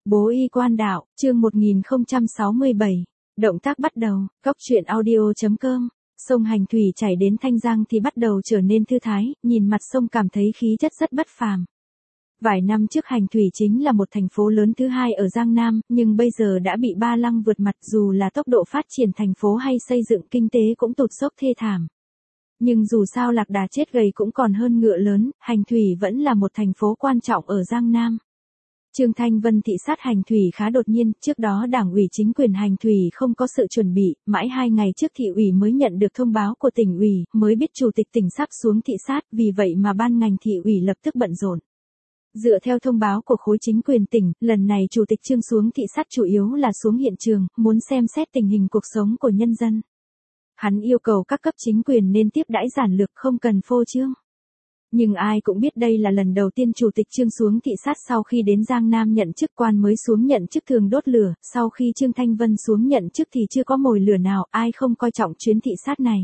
Bố y quan đạo, chương 1067. Động tác bắt đầu, góc truyện audio.com. Sông Hành Thủy chảy đến Thanh Giang thì bắt đầu trở nên thư thái, nhìn mặt sông cảm thấy khí chất rất bất phàm. Vài năm trước Hành Thủy chính là một thành phố lớn thứ hai ở Giang Nam, nhưng bây giờ đã bị Ba Lăng vượt mặt, dù là tốc độ phát triển thành phố hay xây dựng kinh tế cũng tụt dốc thê thảm. Nhưng dù sao lạc đà chết gầy cũng còn hơn ngựa lớn, Hành Thủy vẫn là một thành phố quan trọng ở Giang Nam. Trương Thanh Vân thị sát Hành Thủy khá đột nhiên, trước đó Đảng ủy chính quyền Hành Thủy không có sự chuẩn bị, mãi 2 ngày trước thị ủy mới nhận được thông báo của tỉnh ủy, mới biết chủ tịch tỉnh sắp xuống thị sát, vì vậy mà ban ngành thị ủy lập tức bận rộn. Dựa theo thông báo của khối chính quyền tỉnh, lần này chủ tịch Trương xuống thị sát chủ yếu là xuống hiện trường, muốn xem xét tình hình cuộc sống của nhân dân. Hắn yêu cầu các cấp chính quyền nên tiếp đãi giản lược, không cần phô trương. Nhưng ai cũng biết đây là lần đầu tiên chủ tịch Trương xuống thị sát sau khi đến Giang Nam nhận chức, quan mới xuống nhận chức thường đốt lửa, sau khi Trương Thanh Vân xuống nhận chức thì chưa có mồi lửa nào, ai không coi trọng chuyến thị sát này.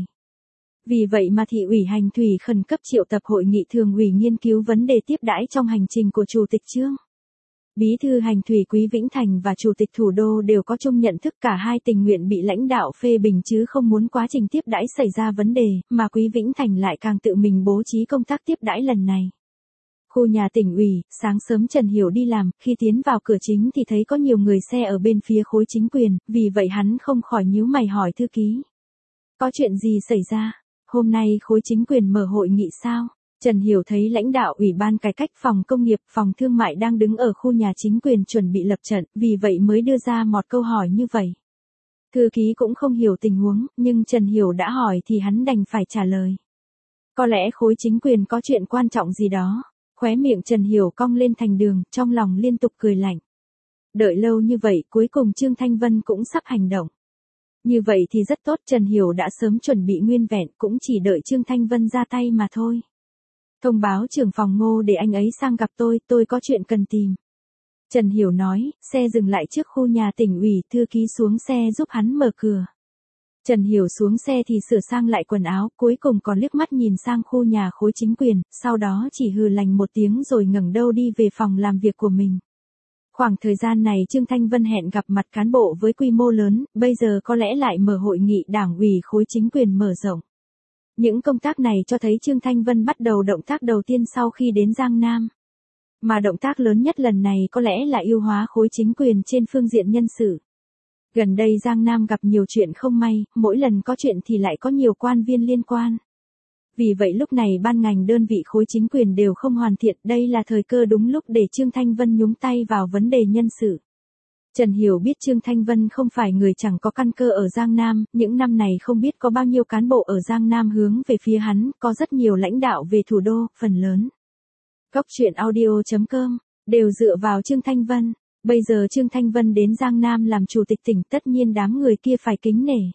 Vì vậy mà thị ủy Hành Thủy khẩn cấp triệu tập hội nghị thường ủy nghiên cứu vấn đề tiếp đãi trong hành trình của chủ tịch Trương. Bí thư Hành Thủy Quý Vĩnh Thành và chủ tịch thủ đô đều có chung nhận thức, cả hai tình nguyện bị lãnh đạo phê bình chứ không muốn quá trình tiếp đãi xảy ra vấn đề, mà Quý Vĩnh Thành lại càng tự mình bố trí công tác tiếp đãi lần này. Khu nhà tỉnh ủy, sáng sớm Trần Hiểu đi làm, khi tiến vào cửa chính thì thấy có nhiều người xe ở bên phía khối chính quyền, vì vậy hắn không khỏi nhíu mày hỏi thư ký. Có chuyện gì xảy ra? Hôm nay khối chính quyền mở hội nghị sao? Trần Hiểu thấy lãnh đạo Ủy ban Cải cách Phòng Công nghiệp, Phòng Thương mại đang đứng ở khu nhà chính quyền chuẩn bị lập trận, vì vậy mới đưa ra một câu hỏi như vậy. Thư ký cũng không hiểu tình huống, nhưng Trần Hiểu đã hỏi thì hắn đành phải trả lời. Có lẽ khối chính quyền có chuyện quan trọng gì đó. Khóe miệng Trần Hiểu cong lên thành đường, trong lòng liên tục cười lạnh. Đợi lâu như vậy, cuối cùng Trương Thanh Vân cũng sắp hành động. Như vậy thì rất tốt, Trần Hiểu đã sớm chuẩn bị nguyên vẹn, cũng chỉ đợi Trương Thanh Vân ra tay mà thôi. Thông báo trưởng phòng Ngô để anh ấy sang gặp tôi có chuyện cần tìm. Trần Hiểu nói, xe dừng lại trước khu nhà tỉnh ủy, thư ký xuống xe giúp hắn mở cửa. Trần Hiểu xuống xe thì sửa sang lại quần áo, cuối cùng còn liếc mắt nhìn sang khu nhà khối chính quyền, sau đó chỉ hừ lạnh một tiếng rồi ngẩng đầu đi về phòng làm việc của mình. Khoảng thời gian này Trương Thanh Vân hẹn gặp mặt cán bộ với quy mô lớn, bây giờ có lẽ lại mở hội nghị đảng ủy khối chính quyền mở rộng. Những công tác này cho thấy Trương Thanh Vân bắt đầu động tác đầu tiên sau khi đến Giang Nam. Mà động tác lớn nhất lần này có lẽ là ưu hóa khối chính quyền trên phương diện nhân sự. Gần đây Giang Nam gặp nhiều chuyện không may, mỗi lần có chuyện thì lại có nhiều quan viên liên quan. Vì vậy lúc này ban ngành đơn vị khối chính quyền đều không hoàn thiện, đây là thời cơ đúng lúc để Trương Thanh Vân nhúng tay vào vấn đề nhân sự. Trần Hiểu biết Trương Thanh Vân không phải người chẳng có căn cơ ở Giang Nam, những năm này không biết có bao nhiêu cán bộ ở Giang Nam hướng về phía hắn, có rất nhiều lãnh đạo về thủ đô, phần lớn. Góc truyện audio.com, đều dựa vào Trương Thanh Vân. Bây giờ Trương Thanh Vân đến Giang Nam làm chủ tịch tỉnh, tất nhiên đám người kia phải kính nể.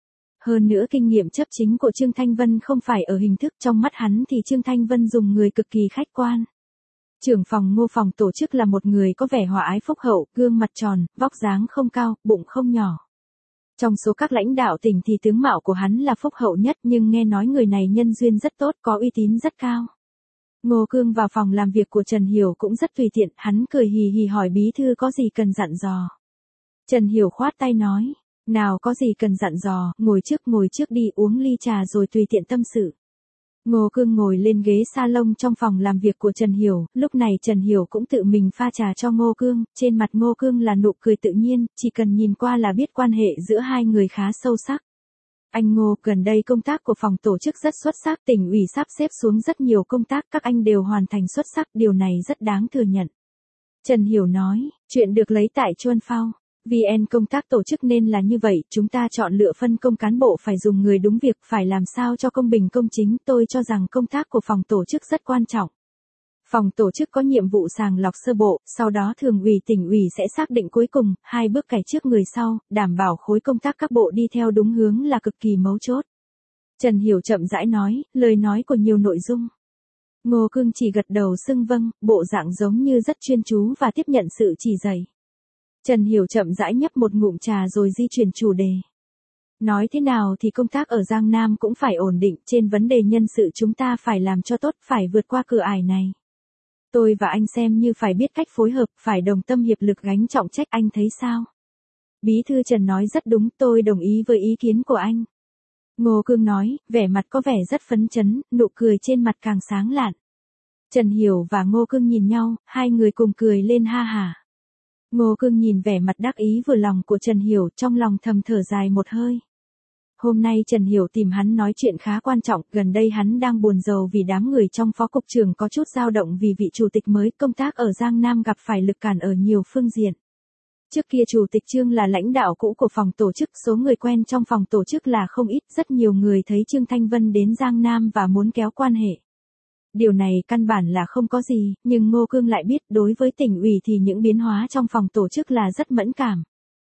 Hơn nữa kinh nghiệm chấp chính của Trương Thanh Vân không phải ở hình thức, trong mắt hắn thì Trương Thanh Vân dùng người cực kỳ khách quan. Trưởng phòng Ngô phòng tổ chức là một người có vẻ hòa ái phúc hậu, gương mặt tròn, vóc dáng không cao, bụng không nhỏ. Trong số các lãnh đạo tỉnh thì tướng mạo của hắn là phúc hậu nhất, nhưng nghe nói người này nhân duyên rất tốt, có uy tín rất cao. Ngô Cương vào phòng làm việc của Trần Hiểu cũng rất tùy tiện, hắn cười hì hì hỏi bí thư có gì cần dặn dò. Trần Hiểu khoát tay nói, nào có gì cần dặn dò, ngồi trước đi uống ly trà rồi tùy tiện tâm sự. Ngô Cương ngồi lên ghế salon trong phòng làm việc của Trần Hiểu, lúc này Trần Hiểu cũng tự mình pha trà cho Ngô Cương, trên mặt Ngô Cương là nụ cười tự nhiên, chỉ cần nhìn qua là biết quan hệ giữa hai người khá sâu sắc. Anh Ngô, gần đây công tác của phòng tổ chức rất xuất sắc, tỉnh ủy sắp xếp xuống rất nhiều công tác, các anh đều hoàn thành xuất sắc, điều này rất đáng thừa nhận. Trần Hiểu nói, chuyện được lấy tại Chuân Phao. VN công tác tổ chức nên là như vậy, chúng ta chọn lựa phân công cán bộ phải dùng người đúng việc, phải làm sao cho công bình công chính, tôi cho rằng công tác của phòng tổ chức rất quan trọng. Phòng tổ chức có nhiệm vụ sàng lọc sơ bộ, sau đó thường ủy tỉnh ủy sẽ xác định cuối cùng, 2 bước cày trước người sau, đảm bảo khối công tác các bộ đi theo đúng hướng là cực kỳ mấu chốt. Trần Hiểu chậm rãi nói, lời nói của nhiều nội dung. Ngô Cương chỉ gật đầu xưng vâng, bộ dạng giống như rất chuyên chú và tiếp nhận sự chỉ dạy. Trần Hiểu chậm rãi nhấp một ngụm trà rồi di chuyển chủ đề. Nói thế nào thì công tác ở Giang Nam cũng phải ổn định, trên vấn đề nhân sự chúng ta phải làm cho tốt, phải vượt qua cửa ải này. Tôi và anh xem như phải biết cách phối hợp, phải đồng tâm hiệp lực gánh trọng trách, anh thấy sao? Bí thư Trần nói rất đúng, tôi đồng ý với ý kiến của anh. Ngô Cương nói, vẻ mặt có vẻ rất phấn chấn, nụ cười trên mặt càng sáng lạn. Trần Hiểu và Ngô Cương nhìn nhau, hai người cùng cười lên ha hả. Ngô Cương nhìn vẻ mặt đắc ý vừa lòng của Trần Hiểu, trong lòng thầm thở dài một hơi. Hôm nay Trần Hiểu tìm hắn nói chuyện khá quan trọng, gần đây hắn đang buồn rầu vì đám người trong phó cục trưởng có chút dao động vì vị chủ tịch mới công tác ở Giang Nam gặp phải lực cản ở nhiều phương diện. Trước kia chủ tịch Trương là lãnh đạo cũ của phòng tổ chức, số người quen trong phòng tổ chức là không ít, rất nhiều người thấy Trương Thanh Vân đến Giang Nam và muốn kéo quan hệ. Điều này căn bản là không có gì, nhưng Ngô Cương lại biết đối với tỉnh ủy thì những biến hóa trong phòng tổ chức là rất mẫn cảm.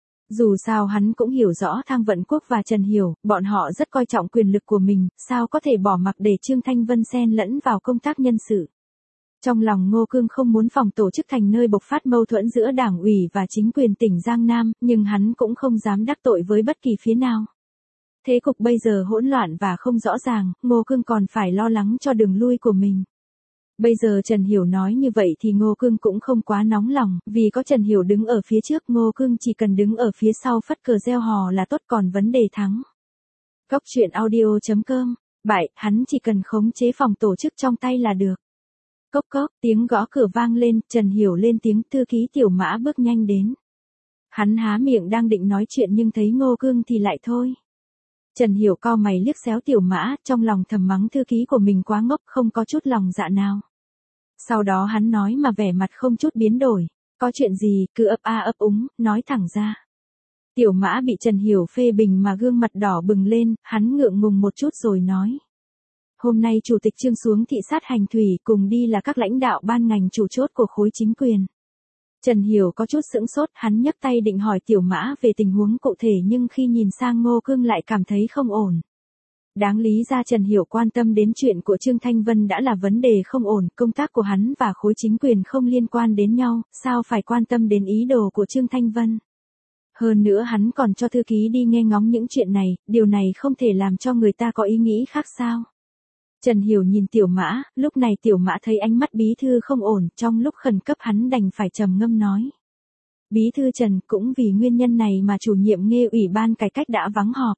Dù sao hắn cũng hiểu rõ Thang Vận Quốc và Trần Hiểu, bọn họ rất coi trọng quyền lực của mình, sao có thể bỏ mặc để Trương Thanh Vân xen lẫn vào công tác nhân sự. Trong lòng Ngô Cương không muốn phòng tổ chức thành nơi bộc phát mâu thuẫn giữa đảng ủy và chính quyền tỉnh Giang Nam, nhưng hắn cũng không dám đắc tội với bất kỳ phía nào. Thế cục bây giờ hỗn loạn và không rõ ràng, Ngô Cương còn phải lo lắng cho đường lui của mình. Bây giờ Trần Hiểu nói như vậy thì Ngô Cương cũng không quá nóng lòng, vì có Trần Hiểu đứng ở phía trước, Ngô Cương chỉ cần đứng ở phía sau phất cờ reo hò là tốt, còn vấn đề thắng. Cốc truyện audio.com, hắn chỉ cần khống chế phòng tổ chức trong tay là được. Cốc cốc, tiếng gõ cửa vang lên, Trần Hiểu lên tiếng, thư ký Tiểu Mã bước nhanh đến. Hắn há miệng đang định nói chuyện nhưng thấy Ngô Cương thì lại thôi. Trần Hiểu cau mày liếc xéo Tiểu Mã, trong lòng thầm mắng thư ký của mình quá ngốc, không có chút lòng dạ nào. Sau đó hắn nói mà vẻ mặt không chút biến đổi, có chuyện gì, cứ ấp a ấp úng, nói thẳng ra. Tiểu Mã bị Trần Hiểu phê bình mà gương mặt đỏ bừng lên, hắn ngượng ngùng một chút rồi nói. Hôm nay Chủ tịch Trương xuống thị sát Hành Thủy, cùng đi là các lãnh đạo ban ngành chủ chốt của khối chính quyền. Trần Hiểu có chút sững sốt, hắn nhấc tay định hỏi Tiểu Mã về tình huống cụ thể nhưng khi nhìn sang Ngô Cương lại cảm thấy không ổn. Đáng lý ra Trần Hiểu quan tâm đến chuyện của Trương Thanh Vân đã là vấn đề không ổn, công tác của hắn và khối chính quyền không liên quan đến nhau, sao phải quan tâm đến ý đồ của Trương Thanh Vân. Hơn nữa hắn còn cho thư ký đi nghe ngóng những chuyện này, điều này không thể làm cho người ta có ý nghĩ khác sao. Trần Hiểu nhìn Tiểu Mã, lúc này Tiểu Mã thấy ánh mắt bí thư không ổn, trong lúc khẩn cấp hắn đành phải trầm ngâm nói. Bí thư Trần, cũng vì nguyên nhân này mà chủ nhiệm Nghe ủy ban cải cách đã vắng họp.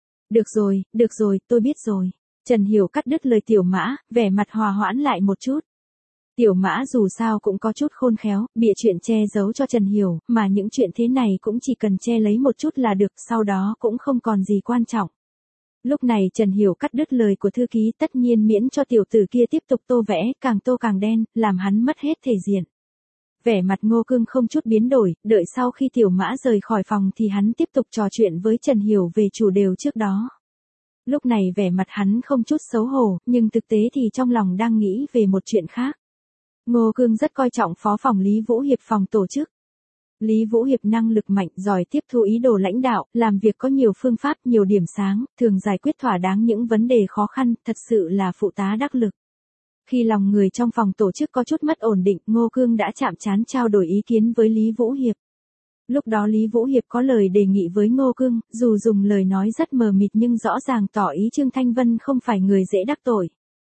Được rồi, tôi biết rồi. Trần Hiểu cắt đứt lời Tiểu Mã, vẻ mặt hòa hoãn lại một chút. Tiểu Mã dù sao cũng có chút khôn khéo, bịa chuyện che giấu cho Trần Hiểu, mà những chuyện thế này cũng chỉ cần che lấy một chút là được, sau đó cũng không còn gì quan trọng. Lúc này Trần Hiểu cắt đứt lời của thư ký, tất nhiên miễn cho tiểu tử kia tiếp tục tô vẽ, càng tô càng đen, làm hắn mất hết thể diện. Vẻ mặt Ngô Cương không chút biến đổi, đợi sau khi Tiểu Mã rời khỏi phòng thì hắn tiếp tục trò chuyện với Trần Hiểu về chủ đề trước đó. Lúc này vẻ mặt hắn không chút xấu hổ, nhưng thực tế thì trong lòng đang nghĩ về một chuyện khác. Ngô Cương rất coi trọng phó phòng Lý Vũ Hiệp phòng tổ chức. Lý Vũ Hiệp năng lực mạnh, giỏi tiếp thu ý đồ lãnh đạo, làm việc có nhiều phương pháp, nhiều điểm sáng, thường giải quyết thỏa đáng những vấn đề khó khăn, thật sự là phụ tá đắc lực. Khi lòng người trong phòng tổ chức có chút mất ổn định, Ngô Cương đã chạm trán trao đổi ý kiến với Lý Vũ Hiệp. Lúc đó Lý Vũ Hiệp có lời đề nghị với Ngô Cương, dù dùng lời nói rất mờ mịt nhưng rõ ràng tỏ ý Trương Thanh Vân không phải người dễ đắc tội.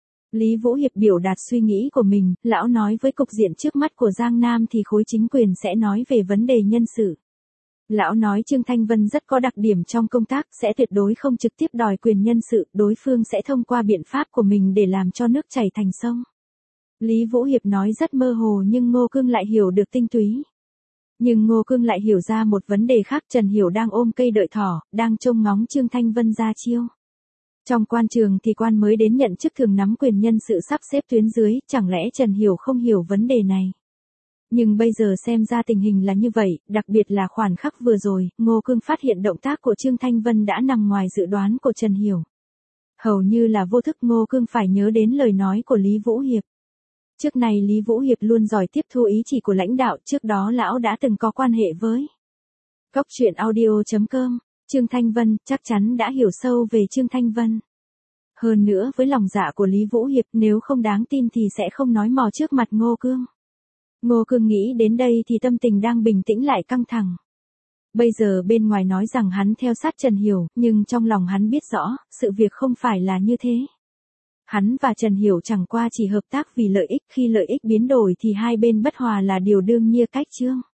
Lý Vũ Hiệp biểu đạt suy nghĩ của mình, lão nói với cục diện trước mắt của Giang Nam thì khối chính quyền sẽ nói về vấn đề nhân sự. Lão nói Trương Thanh Vân rất có đặc điểm trong công tác, sẽ tuyệt đối không trực tiếp đòi quyền nhân sự, đối phương sẽ thông qua biện pháp của mình để làm cho nước chảy thành sông. Lý Vũ Hiệp nói rất mơ hồ nhưng Ngô Cương lại hiểu được tinh túy. Nhưng Ngô Cương lại hiểu ra một vấn đề khác, Trần Hiểu đang ôm cây đợi thỏ, đang trông ngóng Trương Thanh Vân ra chiêu. Trong quan trường thì quan mới đến nhận chức thường nắm quyền nhân sự sắp xếp tuyến dưới, chẳng lẽ Trần Hiểu không hiểu vấn đề này. Nhưng bây giờ xem ra tình hình là như vậy, đặc biệt là khoảnh khắc vừa rồi, Ngô Cương phát hiện động tác của Trương Thanh Vân đã nằm ngoài dự đoán của Trần Hiểu. Hầu như là vô thức Ngô Cương phải nhớ đến lời nói của Lý Vũ Hiệp. Trước này Lý Vũ Hiệp luôn giỏi tiếp thu ý chỉ của lãnh đạo, trước đó lão đã từng có quan hệ với. Cốc truyện audio.com, Trương Thanh Vân, chắc chắn đã hiểu sâu về Trương Thanh Vân. Hơn nữa với lòng dạ của Lý Vũ Hiệp, nếu không đáng tin thì sẽ không nói mò trước mặt Ngô Cương. Ngô Cương nghĩ đến đây thì tâm tình đang bình tĩnh lại căng thẳng. Bây giờ bên ngoài nói rằng hắn theo sát Trần Hiểu, nhưng trong lòng hắn biết rõ, sự việc không phải là như thế. Hắn và Trần Hiểu chẳng qua chỉ hợp tác vì lợi ích, khi lợi ích biến đổi thì hai bên bất hòa là điều đương nhiên cách chương.